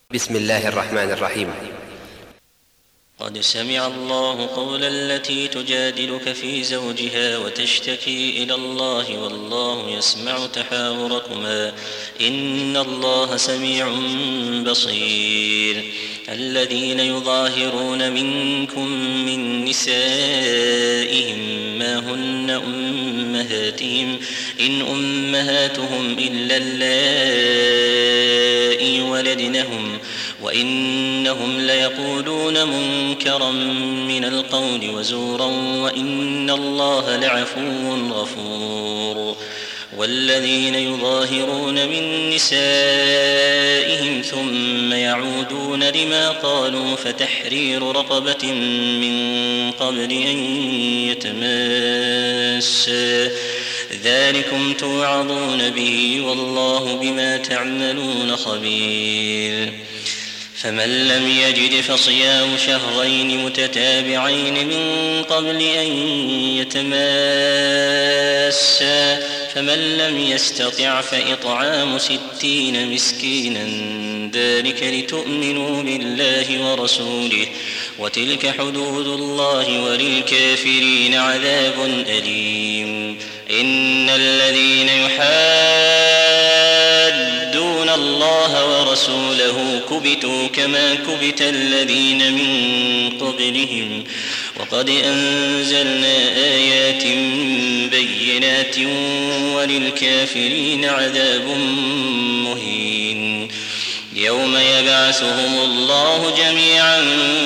بسم الله الرحمن الرحيم. قد سمع الله قول التي تجادلك في زوجها وتشتكي إلى الله والله يسمع تحاوركما إن الله سميع بصير. الذين يظاهرون منكم من نسائهم ما هن أمهاتهم إن أمهاتهم إلا اللائي ولدنهم وإنهم ليقولون منكرا من القول وزورا وإن الله لعفو غفور. والذين يظاهرون من نسائهم ثم يعودون لما قالوا فتحرير رقبة من قبل أن يتماسا ذلكم توعظون به والله بما تعملون خبير. فمن لم يجد فصيام شهرين متتابعين من قبل أن يتماسا فمن لم يستطع فإطعام 60 مسكينا ذلك لتؤمنوا بالله ورسوله وتلك حدود الله وللكافرين عذاب أليم. إن الذين يحادون الله ورسوله كبتوا كما كبت الذين من قبلهم وقد أنزلنا آيات بينات وللكافرين عذاب مهين. يوم يبعثهم الله جميعا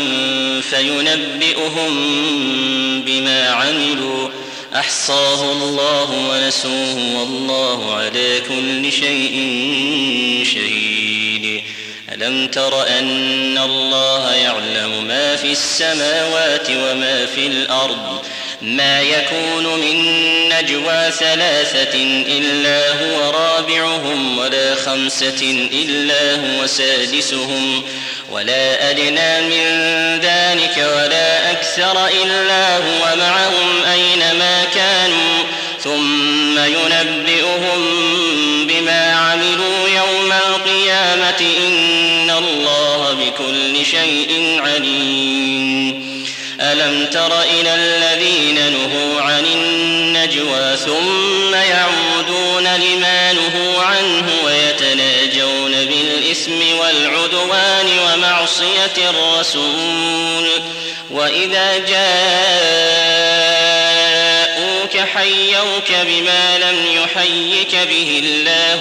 فينبئهم بما عملوا أحصاه الله ونسوه والله على كل شيء شهيد. ألم تر أن الله يعلم ما في السماوات وما في الأرض ما يكون من نجوى 3 إلا هو رابعهم ولا 5 إلا هو سادسهم ولا أدنى من ذلك ولا أكثر إلا هو معهم أينما كانوا ثم ينبئهم بما عملوا يوم القيامة إن الله بكل شيء عليم. ألم تر إلى الذين نهوا عن النجوى ثم يعودون لما نهوا عنه ويتناجون بالإثم والعدوان ومعصية الرسول وإذا جاءوك حيوك بما لم يحيك به الله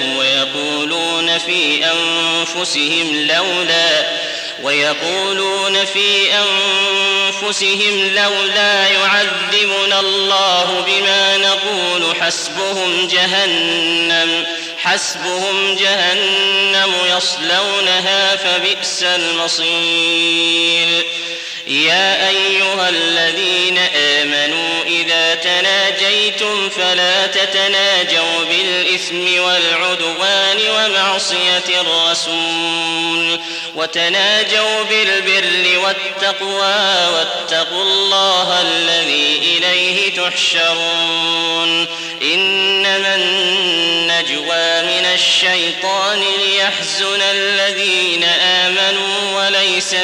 ويقولون في أنفسهم لولا يعذبنا الله بما نقول حسبهم جهنم يصلونها فبئس المصير. يا أيها الذين آمنوا إذا تناجيتم فلا تتناجوا بالإثم والعدوان ومعصية الرسول وتناجوا بالبر والتقوى واتقوا الله الذي إليه تحشرون. إنما النجوى من الشيطان ليحزن الذين آمنوا وليس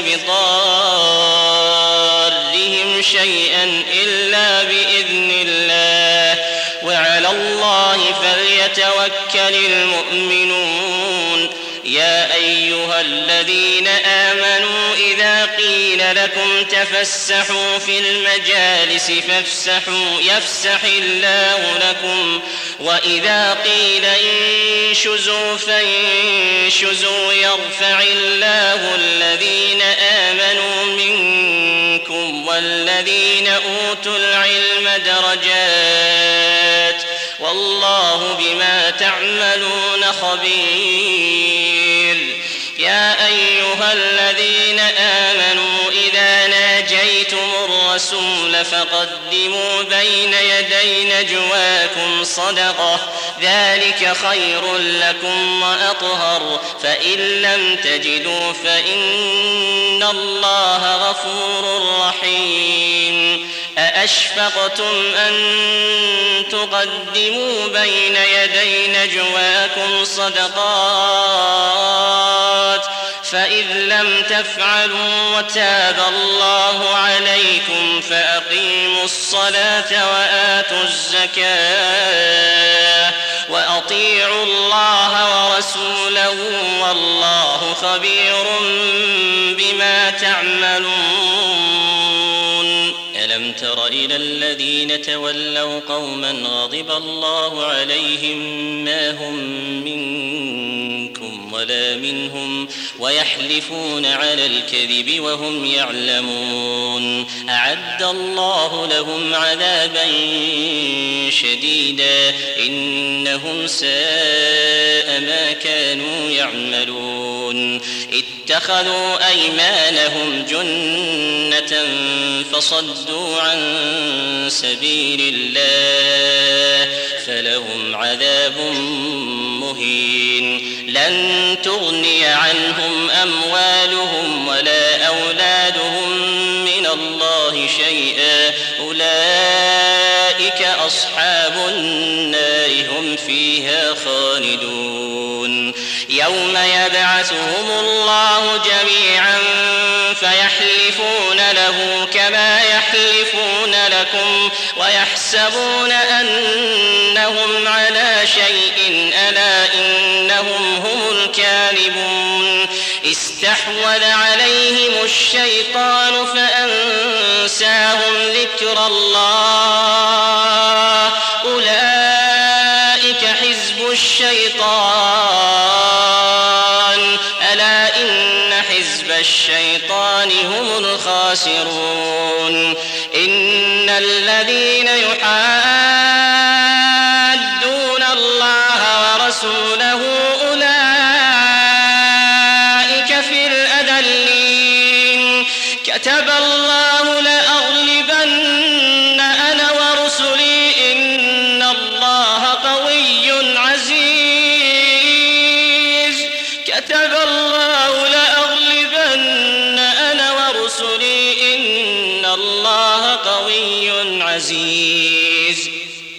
بضارهم شيئا إلا بإذن الله وعلى الله فليتوكل المؤمنون. يا أيها الذين آمنوا إذا قيل لكم تفسحوا في المجالس يفسح الله لكم وإذا قيل انشزوا فانشزوا يرفع الله الذين آمنوا منكم والذين أوتوا العلم درجات والله بما تعملون خبير. يا أيها الذين آمنوا إذا ناجيتم الرسول فقدموا بين يدي نجواكم صدقة ذلك خير لكم وأطهر فإن لم تجدوا فإن الله غفور رحيم. أأشفقتم أن تقدموا بين يدي نجواكم صدقات فإذ لم تفعلوا وتاب الله عليكم فأقيموا الصلاة وآتوا الزكاة وأطيعوا الله ورسوله والله خبير بما تعملون. ألم تر إلى الذين تولوا قوما غضب الله عليهم ما هم منكم ولا منهم ويحلفون على الكذب وهم يعلمون أعد الله لهم عذابا شديدا إنهم ساء ما كانوا يعملون اتخذوا أيمانهم جنة فصدوا عن سبيل الله فلهم عذاب مهين لن تغني عنهم أموالهم ولا أولادهم من الله شيئا أولئك أصحاب النار هم فيها خالدون يوم يبعثهم الله جميعا فيحلفون له كما يحلفون لكم ويحسبون أنهم على شيء ألا إنهم هم الكاذبون استحوذ عليهم الشيطان فأنساهم ذكر الله أولئك حزب الشيطان ألا إن حزب الشيطان هم الخاسرون إن الذين يحادون الله ورسوله أولئك في الأذلين كتب الله لأغلبن أنا ورسلي إن الله قوي عزيز كتب الله لأغلبن أنا ورسلي إن الله قوي عزيز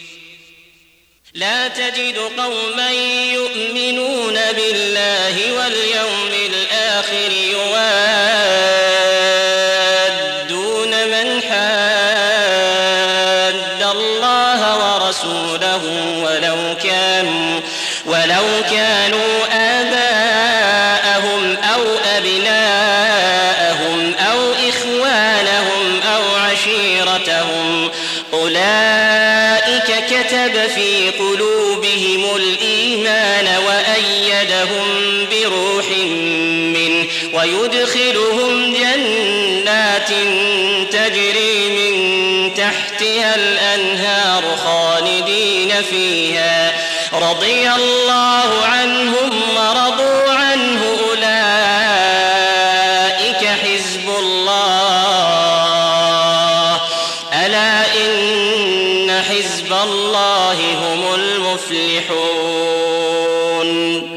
لا تجد قوما يؤمنون بالله واليوم الآخر يوادون من حاد الله ورسوله ولو كانوا آباءهم أو أبناءهم أو إخوانهم أو عشيرتهم أولئك كتب في قلوبهم الإيمان وأيدهم بروح منه ويدخلهم جنات تجري من تحتها الأنهار خالدين فيها رضي الله عنهم ورضوا عنه أولئك حزب الله ألا إن حزب الله هم المفلحون